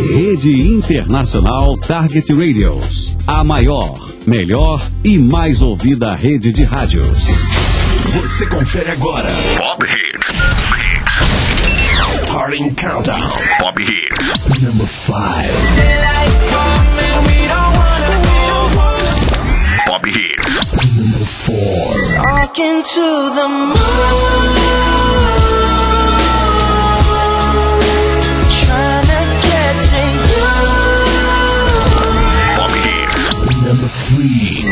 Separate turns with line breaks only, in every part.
Rede Internacional Target Radios. A maior, melhor e mais ouvida rede de rádios.
Você confere agora Pop Hits. Starting Countdown. Pop Hits. Number 5. Pop Hits. Number 4.
Talking to the moon. Trying to get to you.
Pop Hits. Number 3.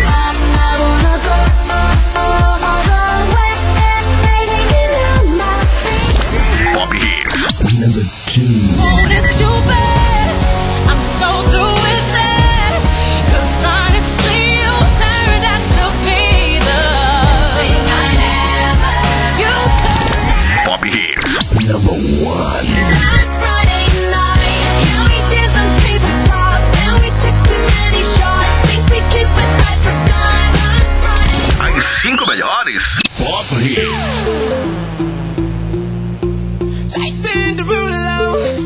Pop Hits. Number 2.
It's too bad. I'm so through with that. 'Cause honestly, you turned out to be the thing I never. You turned out.
Pop Hits. Number 1.
Last Friday night, yeah, we did some tabletops, and we took too many shots. Think we kissed, but I forgot. Last Friday.
As 5 melhores Pop Hits.
Jason Derulo.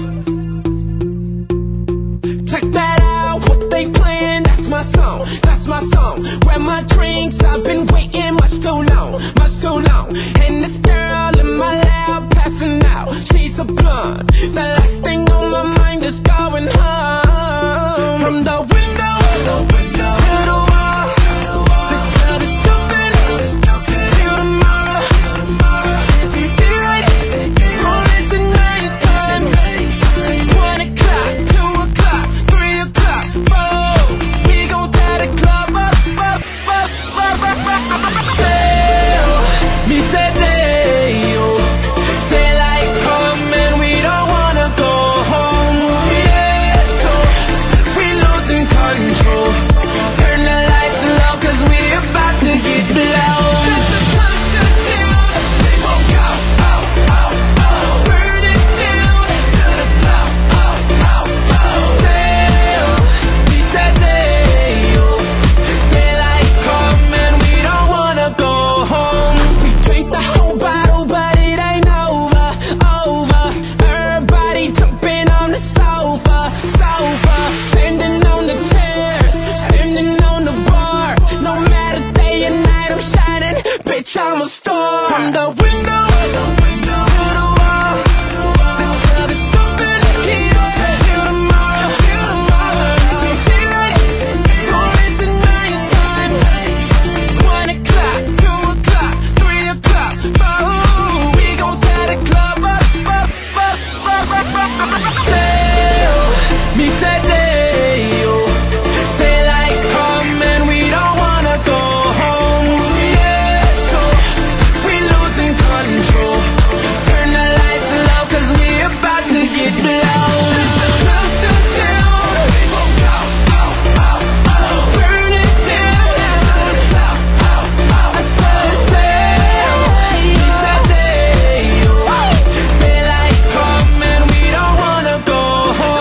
Check that out, what they playing, that's my song, that's my song. Grab my drinks, I've been waiting much too long, much too long. And this girl in my lap passing out, she's a blonde. The last thing on my mind is going home. From the window to the wall, this club is jumping till tomorrow. Is it good? Or is it night time? 1 o'clock, 2 o'clock, 3 o'clock, 4. We gon' tie the club up. Me said daylight come and we don't wanna go home. Yeah, so we losing control. Turn the lights low 'cause we about to get blown. Let the sun shut down. We won't go. Burn it down to the floor. Damn, we said daylight come and we don't wanna go home. We drank the whole bottle, but it ain't over. Everybody jumping on the sofa. Standing on the chairs, standing on the bar. No matter day and night, I'm shining. Bitch, I'm a star. From the window to the wall, this club is jumping till tomorrow. Is it daylight or is it night time? 1 o'clock, 2 o'clock, 3 o'clock, 4. We gon' tie the club up. Me said daylight come and we don't wanna go home. Yeah, so we losing control. Turn the lights low 'cause we about to get blown. Club shut down. We won't go. Burn it down. I said me said daylight come and we don't wanna go home.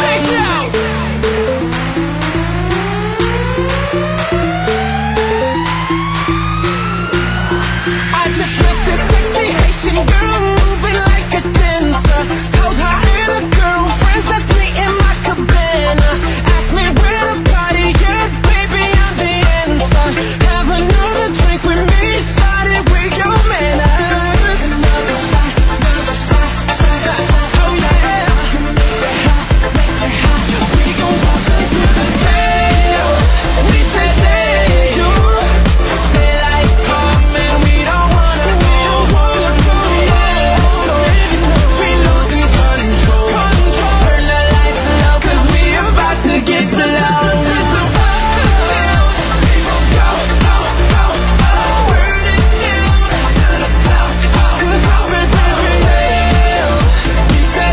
I just met this sexy Haitian girl moving like a dancer. Told her and her girlfriends let's meet in my cabana. Asked me where to party, yeah, baby, I'm the answer. Have another drink with me, started with your manners. Another shot, oh yeah. We gon' walk until the day. We said daylight come and we don't wanna go. Yeah, so we losing control. Turn the lights low 'cause we about to get blown. We gon' go. Burn it down to the floor. We said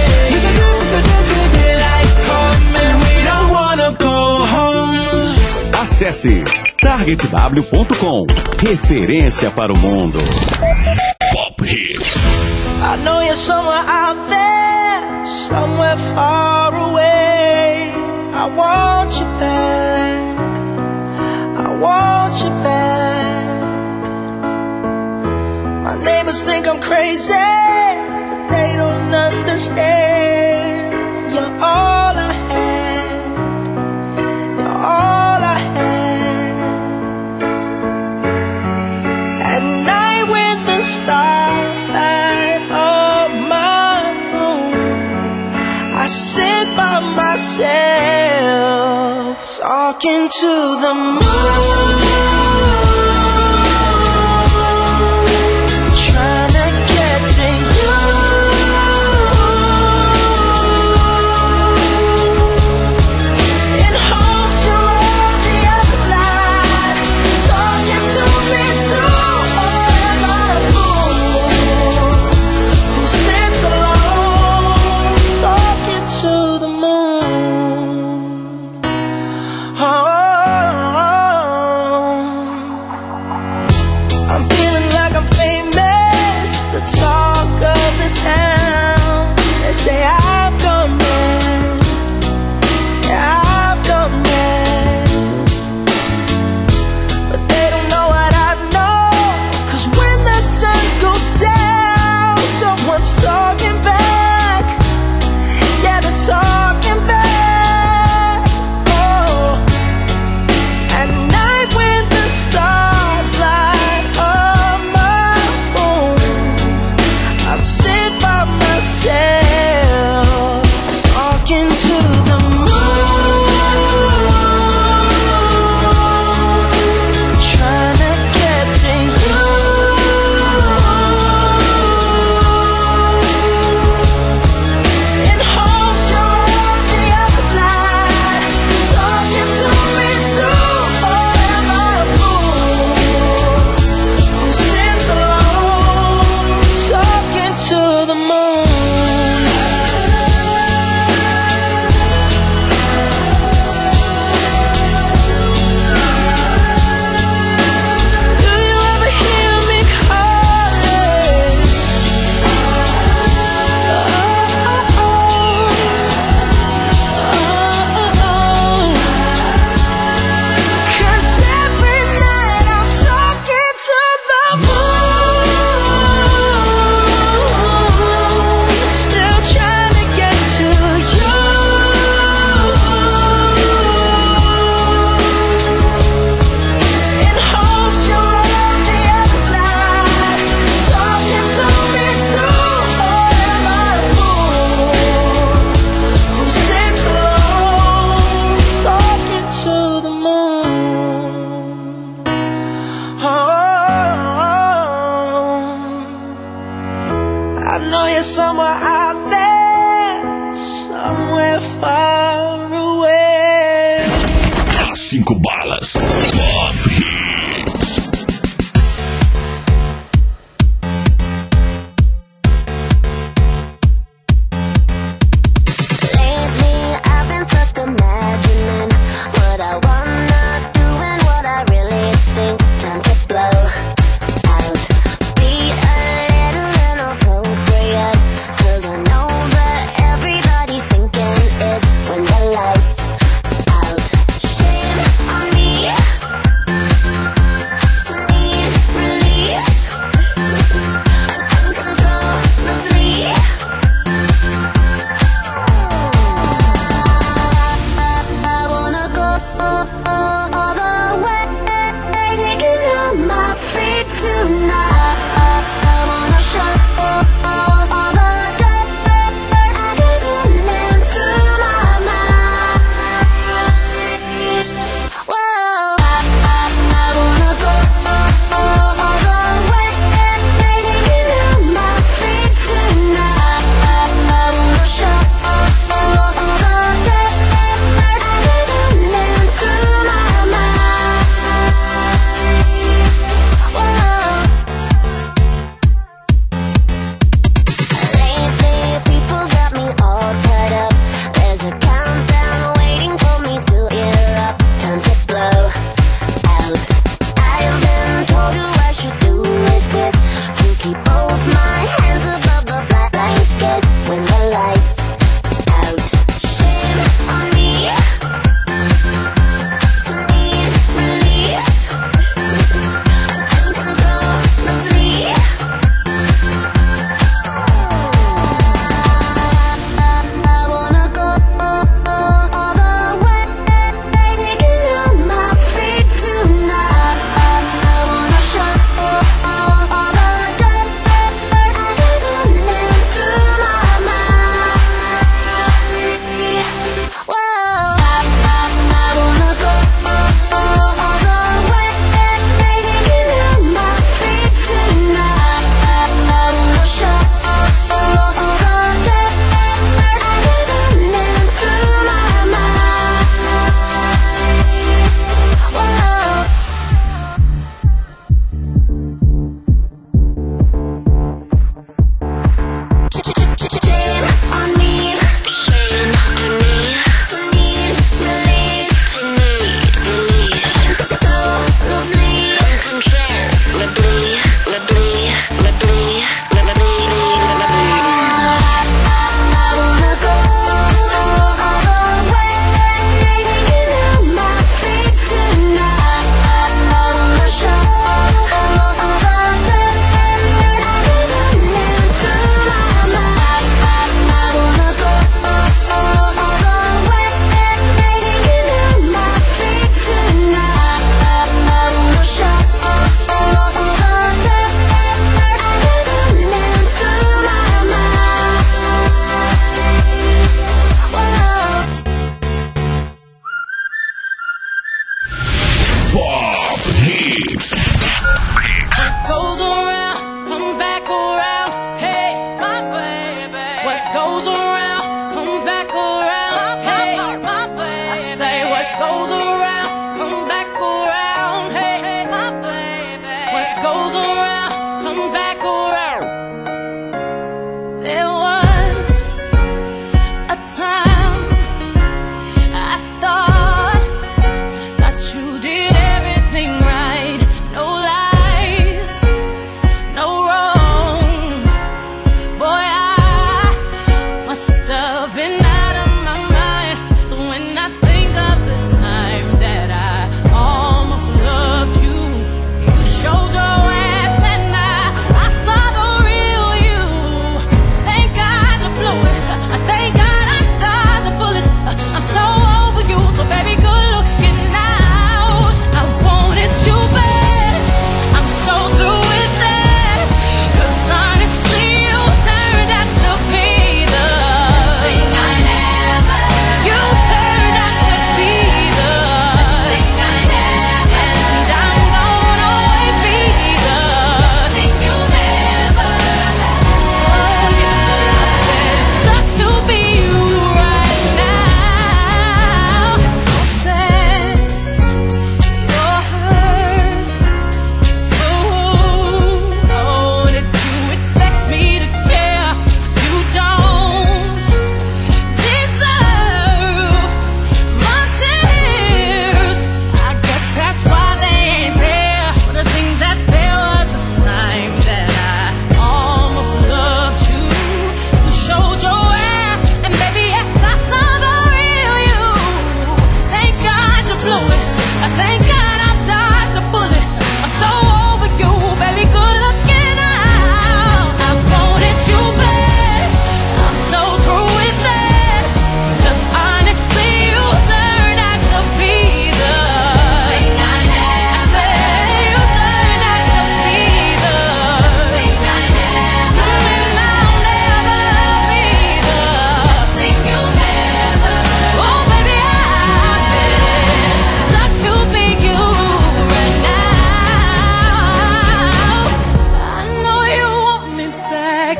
daylight come and we don't wanna go home.
Acesse targetw.com. Referência para o mundo.
Pop Hits.
I know you're somewhere out there, somewhere far away. I want you back. I want you back. My neighbors think I'm crazy, but they don't understand. You're all
talking to the moon, trying to get to you. In hopes you're on the other side, talking to me too. Or am I a fool who sits alone, talking to the moon? Oh, I'm feeling like I'm famous, the talk of the town. They say I've gone mad, yeah, I've gone mad. But they don't know what I know, 'cause when the sun goes down, someone's talking back. Yeah, they're talking back. Oh, at night when the stars light up my room, I sit by myself, talking to the moon, trying to get to you. In hopes you're on the other side, talking to me too. Or am I a fool who sits alone, talking to the moon? Do you ever hear me calling? Cause every night I'm talking to the moon, still trying to get to you. In hopes you're on the other side, talking to me too. Or am I a fool who sits alone, talking to the moon? Oh, I know you're somewhere out there, somewhere far away.
Cinco balas. Pop Hits.
Lately, I've been stuck imagining what I wanna do and what I really think. Time to blow out. Be a little inappropriate, 'cause I know that everybody's thinking it when the lights out. Shame on me,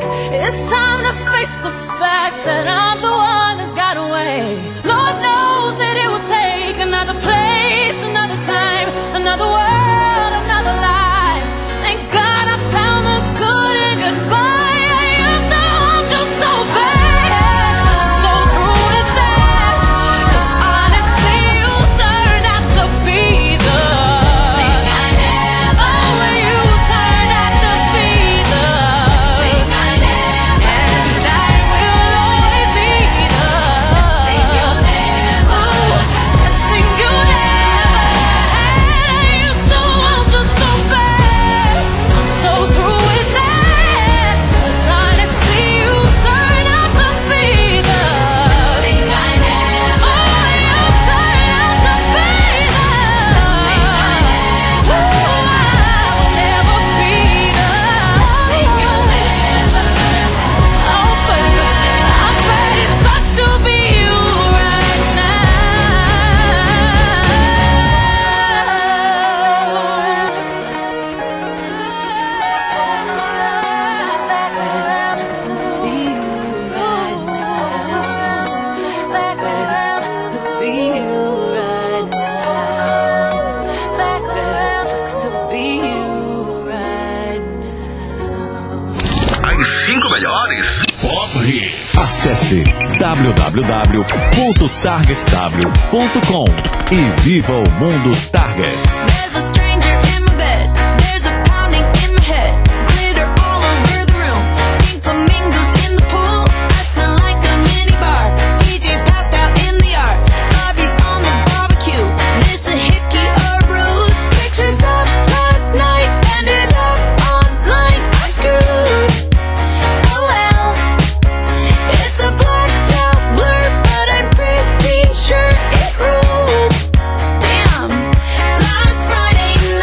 It's time to face the facts that I'm the one that's got away. Lord knows that it will take another place, another time, another world, another life. Thank God I found the good in goodbye. I used to want you so bad, so through with that. 'Cause honestly, you turned out to be the thing I never. Oh, you turned out to be the thing I never. And I will always be the thing you never. The thing you never had. I used to want you so bad. I'm so through with that. 'Cause honestly, you turned out to be the thing I never. Oh, you turned out to be the thing I never. Ooh, I will never be the thing you never. Oh, baby, I bet it sucks to be you right now.
As 5 melhores Pop Hits.
Acesse www.targetw.com e viva o mundo Target.
There's a stranger in my bed. There's a pounding in my head. Glitter all over the room. Pink flamingos in the pool. I smell like a mini bar. DJ's passed out in the yard. Bobby's on the barbecue. This a hickey or ruse. Pictures of last night ended up online. I'm screwed. Oh well. It's a blacked out blur, but I'm pretty sure it ruled. Damn. Last Friday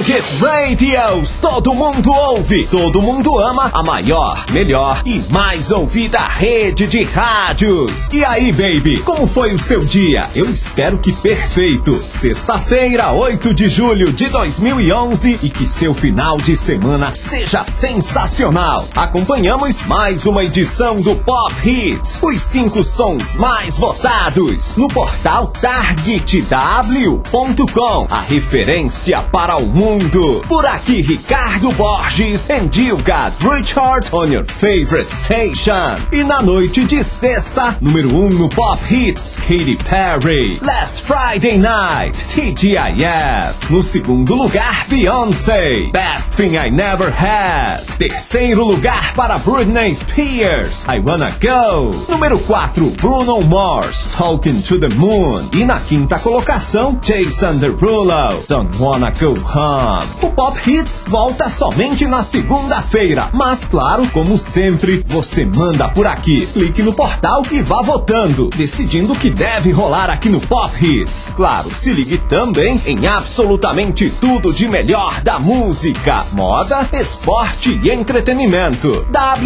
Target Radios. Todo mundo ouve, todo mundo ama a maior, melhor e mais ouvida rede de rádios. E aí, baby, como foi o seu dia? Eu espero que perfeito. Sexta-feira, 8 de julho de 2011 e que seu final de semana seja sensacional. Acompanhamos mais uma edição do Pop Hits, os 5 sons mais votados no portal targetw.com, a referência para o mundo. Por aqui, Ricardo Borges and you got Richard on your favorite station. E na noite de sexta, número 1 no Pop Hits, Katy Perry. Last Friday Night, TGIF. No segundo lugar, Beyoncé, Best Thing I Never Had. Terceiro lugar para Britney Spears, I Wanna Go. Número 4, Bruno Mars, Talking to the Moon. E na quinta colocação, Jason Derulo, Don't Wanna Go Home. O Pop Hits volta somente na segunda-feira, mas claro, como sempre, você manda por aqui. Clique no portal e vá votando, decidindo o que deve rolar aqui no Pop Hits. Claro, se ligue também em absolutamente tudo de melhor da música, moda, esporte e entretenimento.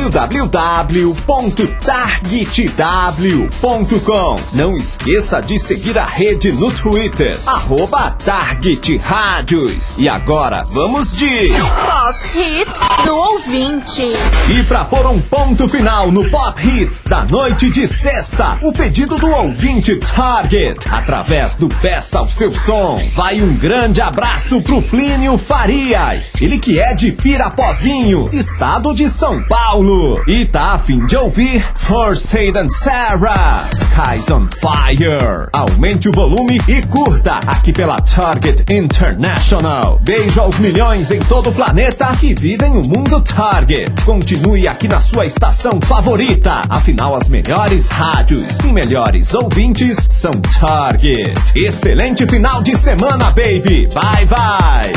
www.targetw.com. Não esqueça de seguir a rede no Twitter, @TargetRádios. E agora, vamos de
Pop Hits do ouvinte.
E pra pôr um ponto final no Pop Hits da noite de sexta, o pedido do ouvinte Target, através do Peça o Seu Som, vai um grande abraço pro Plínio Farias, ele que é de Pirapozinho, estado de São Paulo, e tá a fim de ouvir First Aid and Sarah, Skies on Fire. Aumente o volume e curta aqui pela Target International. Beijo aos milhões em todo o planeta que vivem o mundo Target. Continue aqui na sua estação favorita, afinal as melhores rádios e melhores ouvintes são Target. Excelente final de semana, baby. Bye, bye.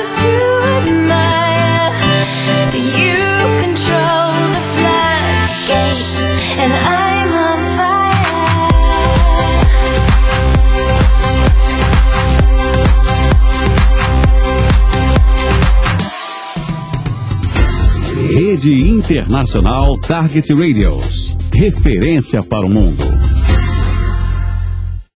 just to admire. You control the floodgates, and I'm on fire.
Rede Internacional Target Radios. Referência para o mundo.